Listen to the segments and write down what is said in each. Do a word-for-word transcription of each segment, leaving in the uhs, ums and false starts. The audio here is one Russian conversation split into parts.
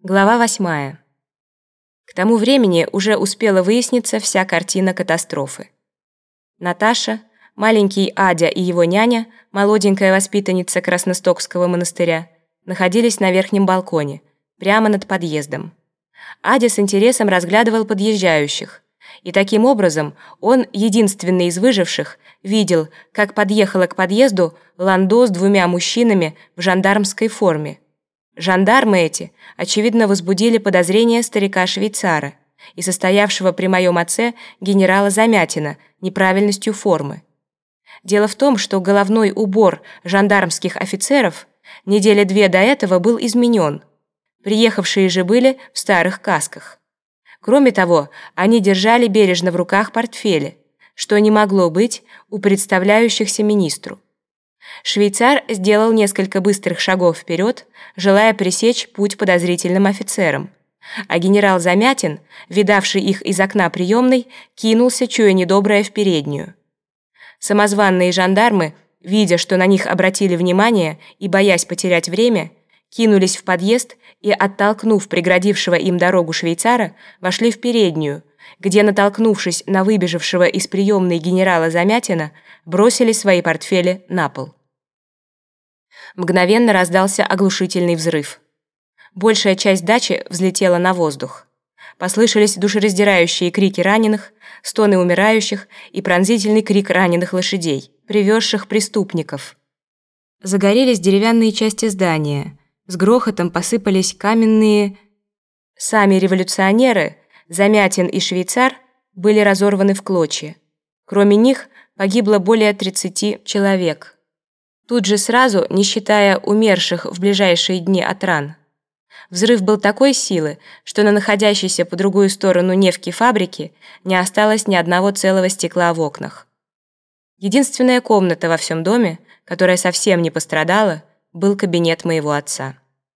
Глава восьмая. К тому времени уже успела выясниться вся картина катастрофы. Наташа, маленький Адя и его няня, молоденькая воспитанница Красностокского монастыря, находились на верхнем балконе, прямо над подъездом. Адя с интересом разглядывал подъезжающих, и таким образом он, единственный из выживших, видел, как подъехала к подъезду ландо с двумя мужчинами в жандармской форме. Жандармы эти, очевидно, возбудили подозрения старика-швейцара и состоявшего при моем отце генерала Замятина неправильностью формы. Дело в том, что головной убор жандармских офицеров недели две до этого был изменен. Приехавшие же были в старых касках. Кроме того, они держали бережно в руках портфели, что не могло быть у представляющихся министру. Швейцар сделал несколько быстрых шагов вперед, желая пресечь путь подозрительным офицерам, а генерал Замятин, видавший их из окна приемной, кинулся, чуя недоброе, в переднюю. Самозванные жандармы, видя, что на них обратили внимание и боясь потерять время, кинулись в подъезд и, оттолкнув преградившего им дорогу швейцара, вошли в переднюю, где, натолкнувшись на выбежавшего из приемной генерала Замятина, бросили свои портфели на пол. Мгновенно раздался оглушительный взрыв. Большая часть дачи взлетела на воздух. Послышались душераздирающие крики раненых, стоны умирающих и пронзительный крик раненых лошадей, привезших преступников. Загорелись деревянные части здания, с грохотом посыпались каменные. Сами революционеры, Замятин и швейцар, были разорваны в клочья. Кроме них погибло более тридцати человек. Тут же сразу, не считая умерших в ближайшие дни от ран. Взрыв был такой силы, что на находящейся по другую сторону Невки фабрики не осталось ни одного целого стекла в окнах. Единственная комната во всем доме, которая совсем не пострадала, был кабинет моего отца.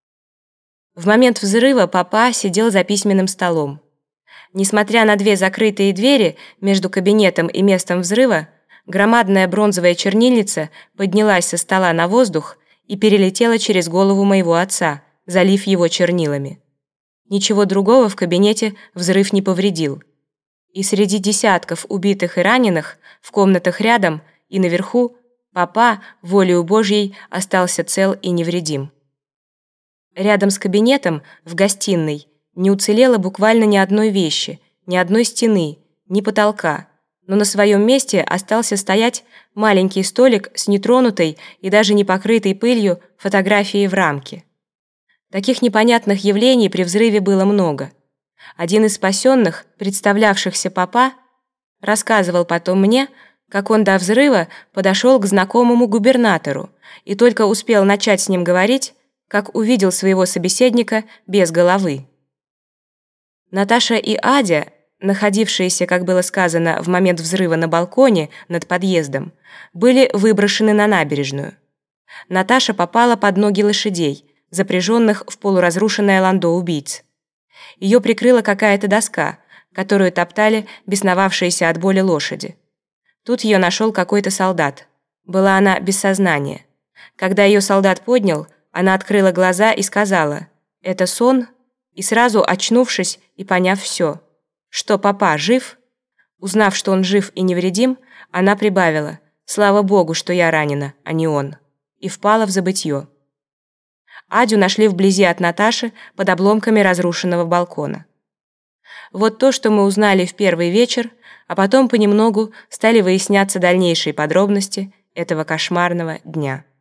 В момент взрыва папа сидел за письменным столом. Несмотря на две закрытые двери между кабинетом и местом взрыва, громадная бронзовая чернильница поднялась со стола на воздух и перелетела через голову моего отца, залив его чернилами. Ничего другого в кабинете взрыв не повредил. И среди десятков убитых и раненых в комнатах рядом и наверху папа, волею Божьей, остался цел и невредим. Рядом с кабинетом, в гостиной, не уцелело буквально ни одной вещи, ни одной стены, ни потолка, но на своем месте остался стоять маленький столик с нетронутой и даже не покрытой пылью фотографией в рамке. Таких непонятных явлений при взрыве было много. Один из спасенных, представлявшихся папа, рассказывал потом мне, как он до взрыва подошел к знакомому губернатору и только успел начать с ним говорить, как увидел своего собеседника без головы. Наташа и Адя, находившиеся, как было сказано, в момент взрыва на балконе над подъездом, были выброшены на набережную. Наташа попала под ноги лошадей, запряженных в полуразрушенное ландо убийц. Ее прикрыла какая-то доска, которую топтали бесновавшиеся от боли лошади. Тут ее нашел какой-то солдат. Была она без сознания. Когда ее солдат поднял, она открыла глаза и сказала: «Это сон?» И сразу, очнувшись и поняв все, что папа жив, узнав, что он жив и невредим, она прибавила: «Слава Богу, что я ранена, а не он», и впала в забытье. Адю нашли вблизи от Наташи под обломками разрушенного балкона. Вот то, что мы узнали в первый вечер, а потом понемногу стали выясняться дальнейшие подробности этого кошмарного дня.